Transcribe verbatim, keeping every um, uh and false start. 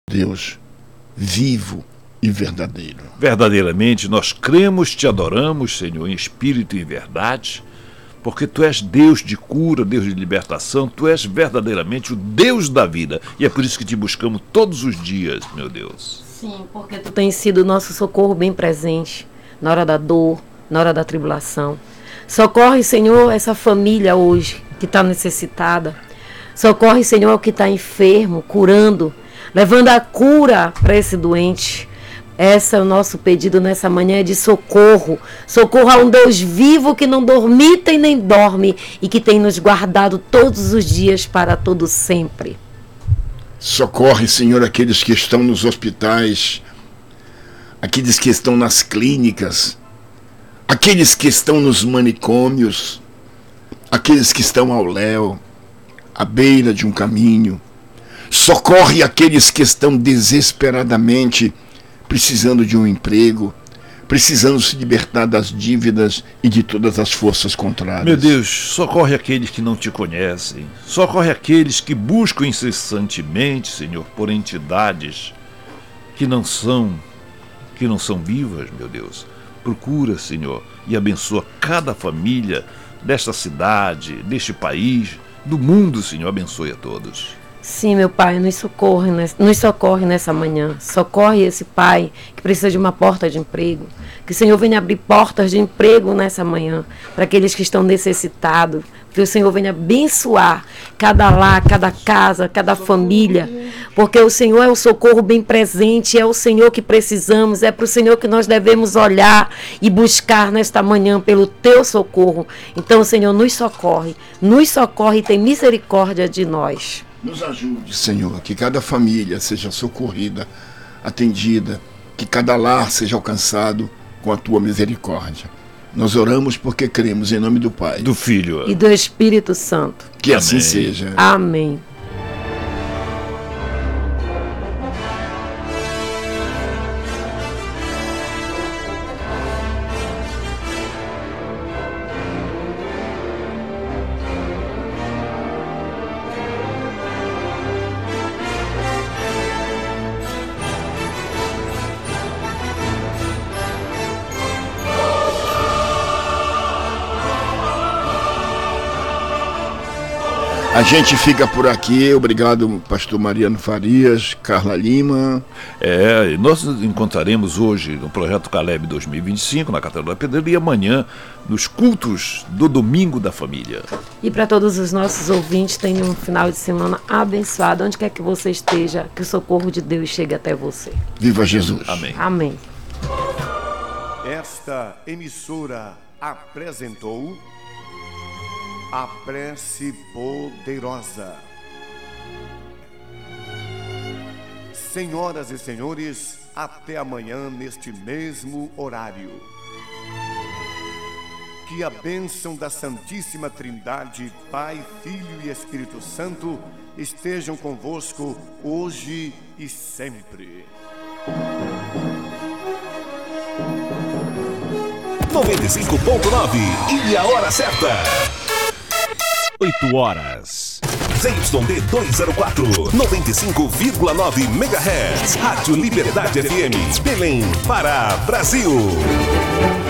Deus vivo e verdadeiro. Verdadeiramente nós cremos, te adoramos, Senhor, em espírito e em verdade, porque Tu és Deus de cura, Deus de libertação, Tu és verdadeiramente o Deus da vida, e é por isso que Te buscamos todos os dias, meu Deus. Sim, porque Tu tens sido o nosso socorro bem presente, na hora da dor, na hora da tribulação. Socorre, Senhor, essa família hoje que está necessitada. Socorre, Senhor, o que está enfermo, curando, levando a cura para esse doente. Esse é o nosso pedido nessa manhã, é de socorro. Socorro a um Deus vivo que não dormita e nem dorme e que tem nos guardado todos os dias para todo sempre. Socorre, Senhor, aqueles que estão nos hospitais, aqueles que estão nas clínicas, aqueles que estão nos manicômios, aqueles que estão ao léu, à beira de um caminho. Socorre aqueles que estão desesperadamente precisando de um emprego, precisando se libertar das dívidas e de todas as forças contrárias. Meu Deus, socorre aqueles que não Te conhecem, socorre aqueles que buscam incessantemente, Senhor, por entidades que não são, que não são vivas, meu Deus. Procura, Senhor, e abençoa cada família desta cidade, deste país, do mundo, Senhor, abençoe a todos. Sim, meu Pai, nos socorre, nos socorre nessa manhã. Socorre esse pai que precisa de uma porta de emprego. Que o Senhor venha abrir portas de emprego nessa manhã para aqueles que estão necessitados. Que o Senhor venha abençoar cada lar, cada casa, cada família. Porque o Senhor é o socorro bem presente, é o Senhor que precisamos, é para o Senhor que nós devemos olhar e buscar nesta manhã pelo Teu socorro. Então, Senhor, nos socorre, nos socorre e tem misericórdia de nós. Nos ajude, Senhor, que cada família seja socorrida, atendida, que cada lar seja alcançado com a Tua misericórdia. Nós oramos porque cremos em nome do Pai, do Filho e do Espírito Santo. Que Amém. Assim seja. Amém. A gente fica por aqui. Obrigado, pastor Mariano Farias, Carla Lima. É, e nós nos encontraremos hoje no Projeto Caleb dois mil e vinte e cinco, na Catedral da Pedreira, e amanhã nos cultos do Domingo da Família. E para todos os nossos ouvintes, tenham um final de semana abençoado. Onde quer que você esteja, que o socorro de Deus chegue até você. Viva Jesus. Amém. Amém. Esta emissora apresentou a prece poderosa. Senhoras e senhores, até amanhã neste mesmo horário. Que a bênção da Santíssima Trindade, Pai, Filho e Espírito Santo, estejam convosco hoje e sempre. noventa e cinco ponto nove e a hora certa. oito horas. Z Y D duzentos e quatro, noventa e cinco vírgula nove megahertz. Rádio Liberdade F M. Belém, Pará, Brasil.